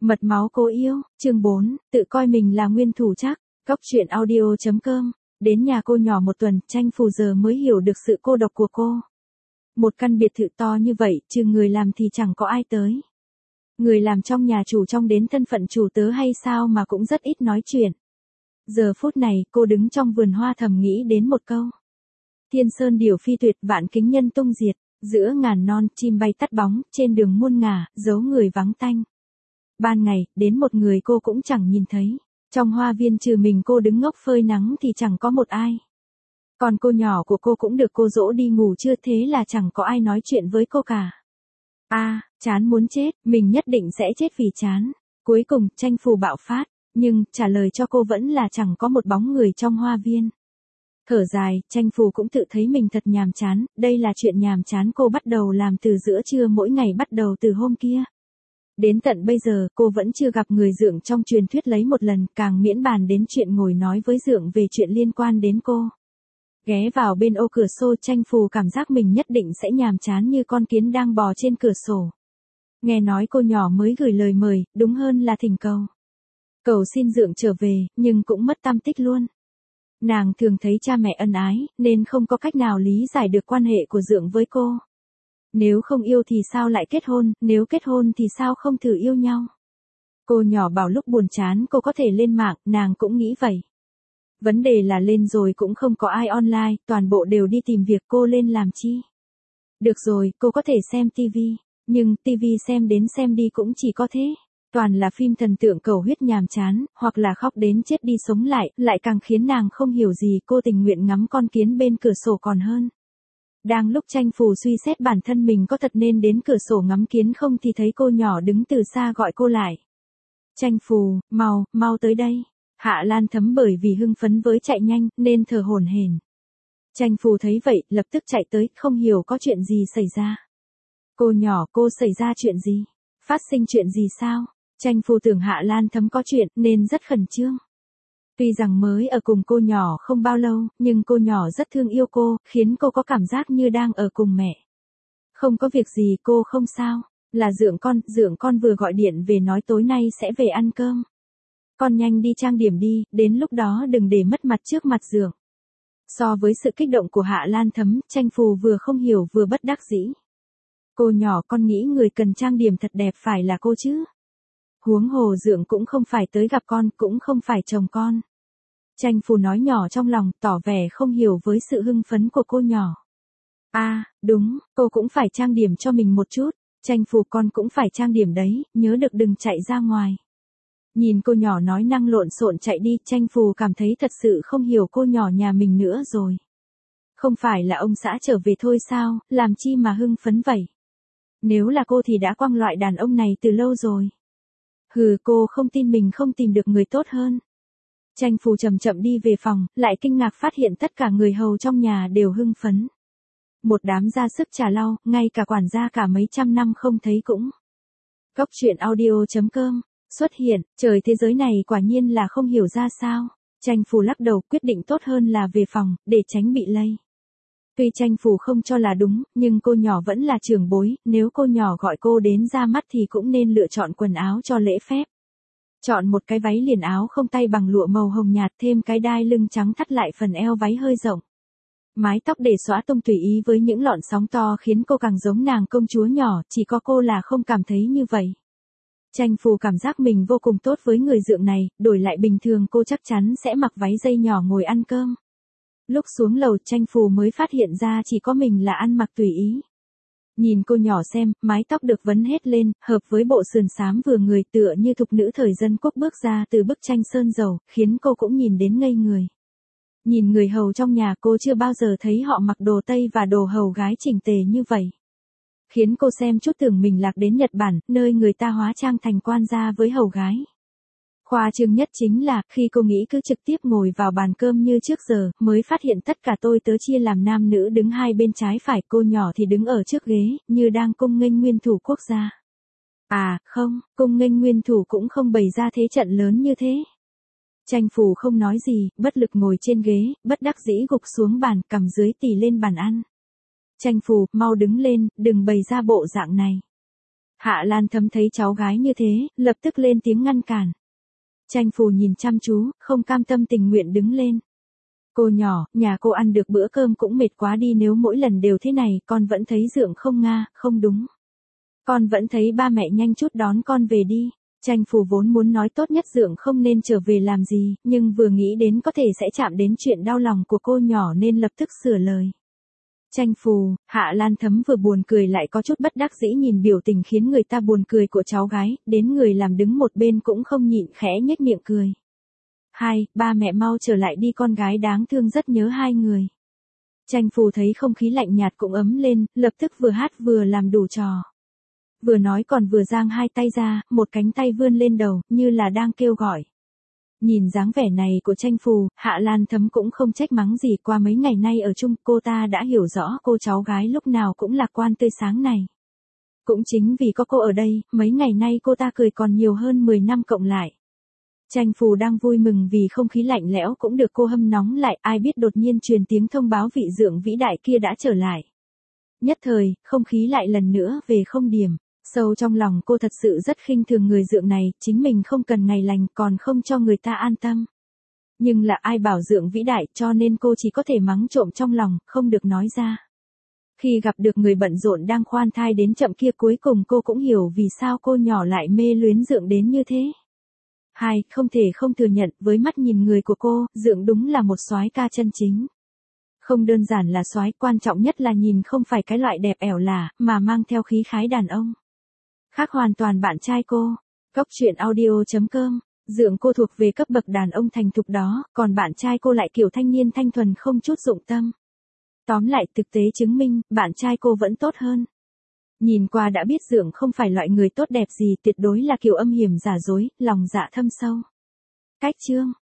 Mật máu cô yêu, chương 4, tự coi mình là nguyên thủ chắc. Cóc truyện audio.com. Đến nhà cô nhỏ một tuần, Tranh Phù giờ mới hiểu được sự cô độc của cô. Một căn biệt thự to như vậy, trừ người làm thì chẳng có ai tới. Người làm trong nhà chủ trong đến thân phận chủ tớ hay sao mà cũng rất ít nói chuyện. Giờ phút này, cô đứng trong vườn hoa thầm nghĩ đến một câu. Thiên sơn điểu phi tuyệt, vạn kính nhân tung diệt, giữa ngàn non, chim bay tắt bóng, trên đường muôn ngả, dấu người vắng tanh. Ban ngày, đến một người cô cũng chẳng nhìn thấy. Trong hoa viên trừ mình cô đứng ngốc phơi nắng thì chẳng có một ai. Còn cô nhỏ của cô cũng được cô dỗ đi ngủ trưa, thế là chẳng có ai nói chuyện với cô cả. Chán muốn chết, mình nhất định sẽ chết vì chán. Cuối cùng, Tranh Phù bạo phát, nhưng trả lời cho cô vẫn là chẳng có một bóng người trong hoa viên. Thở dài, Tranh Phù cũng tự thấy mình thật nhàm chán, đây là chuyện nhàm chán cô bắt đầu làm từ giữa trưa mỗi ngày bắt đầu từ hôm kia. Đến tận bây giờ, cô vẫn chưa gặp người dượng trong truyền thuyết lấy một lần, càng miễn bàn đến chuyện ngồi nói với dượng về chuyện liên quan đến cô. Ghé vào bên ô cửa sổ, Tranh Phù cảm giác mình nhất định sẽ nhàm chán như con kiến đang bò trên cửa sổ. Nghe nói cô nhỏ mới gửi lời mời, đúng hơn là thỉnh cầu. Cầu xin dượng trở về, nhưng cũng mất tăm tích luôn. Nàng thường thấy cha mẹ ân ái, nên không có cách nào lý giải được quan hệ của dượng với cô. Nếu không yêu thì sao lại kết hôn, nếu kết hôn thì sao không thử yêu nhau. Cô nhỏ bảo lúc buồn chán cô có thể lên mạng, nàng cũng nghĩ vậy. Vấn đề là lên rồi cũng không có ai online, toàn bộ đều đi tìm việc, cô lên làm chi. Được rồi, cô có thể xem tivi, nhưng tivi xem đến xem đi cũng chỉ có thế. Toàn là phim thần tượng cầu huyết nhàm chán, hoặc là khóc đến chết đi sống lại càng khiến nàng không hiểu gì, cô tình nguyện ngắm con kiến bên cửa sổ còn hơn. Đang lúc Tranh Phù suy xét bản thân mình có thật nên đến cửa sổ ngắm kiến không thì thấy cô nhỏ đứng từ xa gọi cô lại. Tranh Phù, mau tới đây. Hạ Lan Thấm bởi vì hưng phấn với chạy nhanh nên thở hổn hển. Tranh Phù thấy vậy, lập tức chạy tới, không hiểu có chuyện gì xảy ra. Cô nhỏ, cô xảy ra chuyện gì? Phát sinh chuyện gì sao? Tranh Phù tưởng Hạ Lan Thấm có chuyện nên rất khẩn trương. Tuy rằng mới ở cùng cô nhỏ không bao lâu, nhưng cô nhỏ rất thương yêu cô, khiến cô có cảm giác như đang ở cùng mẹ. Không có việc gì, cô không sao. Là dượng con vừa gọi điện về nói tối nay sẽ về ăn cơm. Con nhanh đi trang điểm đi, đến lúc đó đừng để mất mặt trước mặt dượng. So với sự kích động của Hạ Lan Thấm, Tranh Phù vừa không hiểu vừa bất đắc dĩ. Cô nhỏ, con nghĩ người cần trang điểm thật đẹp phải là cô chứ. Huống hồ dượng cũng không phải tới gặp con, cũng không phải chồng con. Tranh Phù nói nhỏ trong lòng, tỏ vẻ không hiểu với sự hưng phấn của cô nhỏ. Đúng, cô cũng phải trang điểm cho mình một chút. Tranh Phù, con cũng phải trang điểm đấy, nhớ được đừng chạy ra ngoài. Nhìn cô nhỏ nói năng lộn xộn chạy đi, Tranh Phù cảm thấy thật sự không hiểu cô nhỏ nhà mình nữa rồi. Không phải là ông xã trở về thôi sao, làm chi mà hưng phấn vậy? Nếu là cô thì đã quăng loại đàn ông này từ lâu rồi. Cô không tin mình không tìm được người tốt hơn. Tranh Phù chậm chậm đi về phòng, lại kinh ngạc phát hiện tất cả người hầu trong nhà đều hưng phấn. Một đám ra sức trà lau, ngay cả quản gia cả mấy trăm năm không thấy cũng. Cóc truyện audio.com xuất hiện, trời thế giới này quả nhiên là không hiểu ra sao. Tranh Phù lắc đầu, quyết định tốt hơn là về phòng, để tránh bị lây. Tuy Tranh Phù không cho là đúng, nhưng cô nhỏ vẫn là trưởng bối, nếu cô nhỏ gọi cô đến ra mắt thì cũng nên lựa chọn quần áo cho lễ phép. Chọn một cái váy liền áo không tay bằng lụa màu hồng nhạt, thêm cái đai lưng trắng thắt lại phần eo váy hơi rộng. Mái tóc để xõa tung tùy ý với những lọn sóng to khiến cô càng giống nàng công chúa nhỏ, chỉ có cô là không cảm thấy như vậy. Tranh Phù cảm giác mình vô cùng tốt với người dượng này, đổi lại bình thường cô chắc chắn sẽ mặc váy dây nhỏ ngồi ăn cơm. Lúc xuống lầu, Tranh Phù mới phát hiện ra chỉ có mình là ăn mặc tùy ý. Nhìn cô nhỏ xem, mái tóc được vấn hết lên, hợp với bộ sườn xám vừa người tựa như thục nữ thời dân quốc bước ra từ bức tranh sơn dầu, khiến cô cũng nhìn đến ngây người. Nhìn người hầu trong nhà cô chưa bao giờ thấy họ mặc đồ Tây và đồ hầu gái chỉnh tề như vậy. Khiến cô xem chút tưởng mình lạc đến Nhật Bản, nơi người ta hóa trang thành quan gia với hầu gái. Khoa trương nhất chính là, khi cô nghĩ cứ trực tiếp ngồi vào bàn cơm như trước giờ, mới phát hiện tất cả tôi tớ chia làm nam nữ đứng hai bên trái phải, cô nhỏ thì đứng ở trước ghế, như đang cung nghênh nguyên thủ quốc gia. Không, cung nghênh nguyên thủ cũng không bày ra thế trận lớn như thế. Tranh Phù không nói gì, bất lực ngồi trên ghế, bất đắc dĩ gục xuống bàn, cằm dưới tì lên bàn ăn. Tranh Phù, mau đứng lên, đừng bày ra bộ dạng này. Hạ Lan Thấm thấy cháu gái như thế, lập tức lên tiếng ngăn cản. Tranh Phù nhìn chăm chú, không cam tâm tình nguyện đứng lên. Cô nhỏ, nhà cô ăn được bữa cơm cũng mệt quá đi, nếu mỗi lần đều thế này, con vẫn thấy Dượng không nga, không đúng. Con vẫn thấy ba mẹ nhanh chút đón con về đi. Tranh Phù vốn muốn nói tốt nhất Dượng không nên trở về làm gì, nhưng vừa nghĩ đến có thể sẽ chạm đến chuyện đau lòng của cô nhỏ nên lập tức sửa lời. Tranh Phù, Hạ Lan Thấm vừa buồn cười lại có chút bất đắc dĩ nhìn biểu tình khiến người ta buồn cười của cháu gái, đến người làm đứng một bên cũng không nhịn khẽ nhếch miệng cười. Ba mẹ mau trở lại đi, con gái đáng thương rất nhớ hai người. Tranh Phù thấy không khí lạnh nhạt cũng ấm lên, lập tức vừa hát vừa làm đủ trò. Vừa nói còn vừa giang hai tay ra, một cánh tay vươn lên đầu, như là đang kêu gọi. Nhìn dáng vẻ này của Tranh Phù, Hạ Lan Thấm cũng không trách mắng gì, qua mấy ngày nay ở chung, cô ta đã hiểu rõ cô cháu gái lúc nào cũng lạc quan tươi sáng này. Cũng chính vì có cô ở đây, mấy ngày nay cô ta cười còn nhiều hơn 10 năm cộng lại. Tranh Phù đang vui mừng vì không khí lạnh lẽo cũng được cô hâm nóng lại, ai biết đột nhiên truyền tiếng thông báo vị Dượng vĩ đại kia đã trở lại. Nhất thời, không khí lại lần nữa về không điểm. Sâu trong lòng cô thật sự rất khinh thường người Dượng này, chính mình không cần ngày lành còn không cho người ta an tâm. Nhưng là ai bảo Dượng vĩ đại, cho nên cô chỉ có thể mắng trộm trong lòng, không được nói ra. Khi gặp được người bận rộn đang khoan thai đến chậm kia, cuối cùng cô cũng hiểu vì sao cô nhỏ lại mê luyến Dượng đến như thế. Không thể không thừa nhận, với mắt nhìn người của cô, Dượng đúng là một soái ca chân chính. Không đơn giản là soái, quan trọng nhất là nhìn không phải cái loại đẹp ẻo lả, mà mang theo khí khái đàn ông. Khác hoàn toàn bạn trai cô. Góc truyện audio.com. Dượng cô thuộc về cấp bậc đàn ông thành thục đó, còn bạn trai cô lại kiểu thanh niên thanh thuần không chút dụng tâm. Tóm lại, thực tế chứng minh, bạn trai cô vẫn tốt hơn. Nhìn qua đã biết Dượng không phải loại người tốt đẹp gì, tuyệt đối là kiểu âm hiểm giả dối, lòng dạ thâm sâu. Cách chương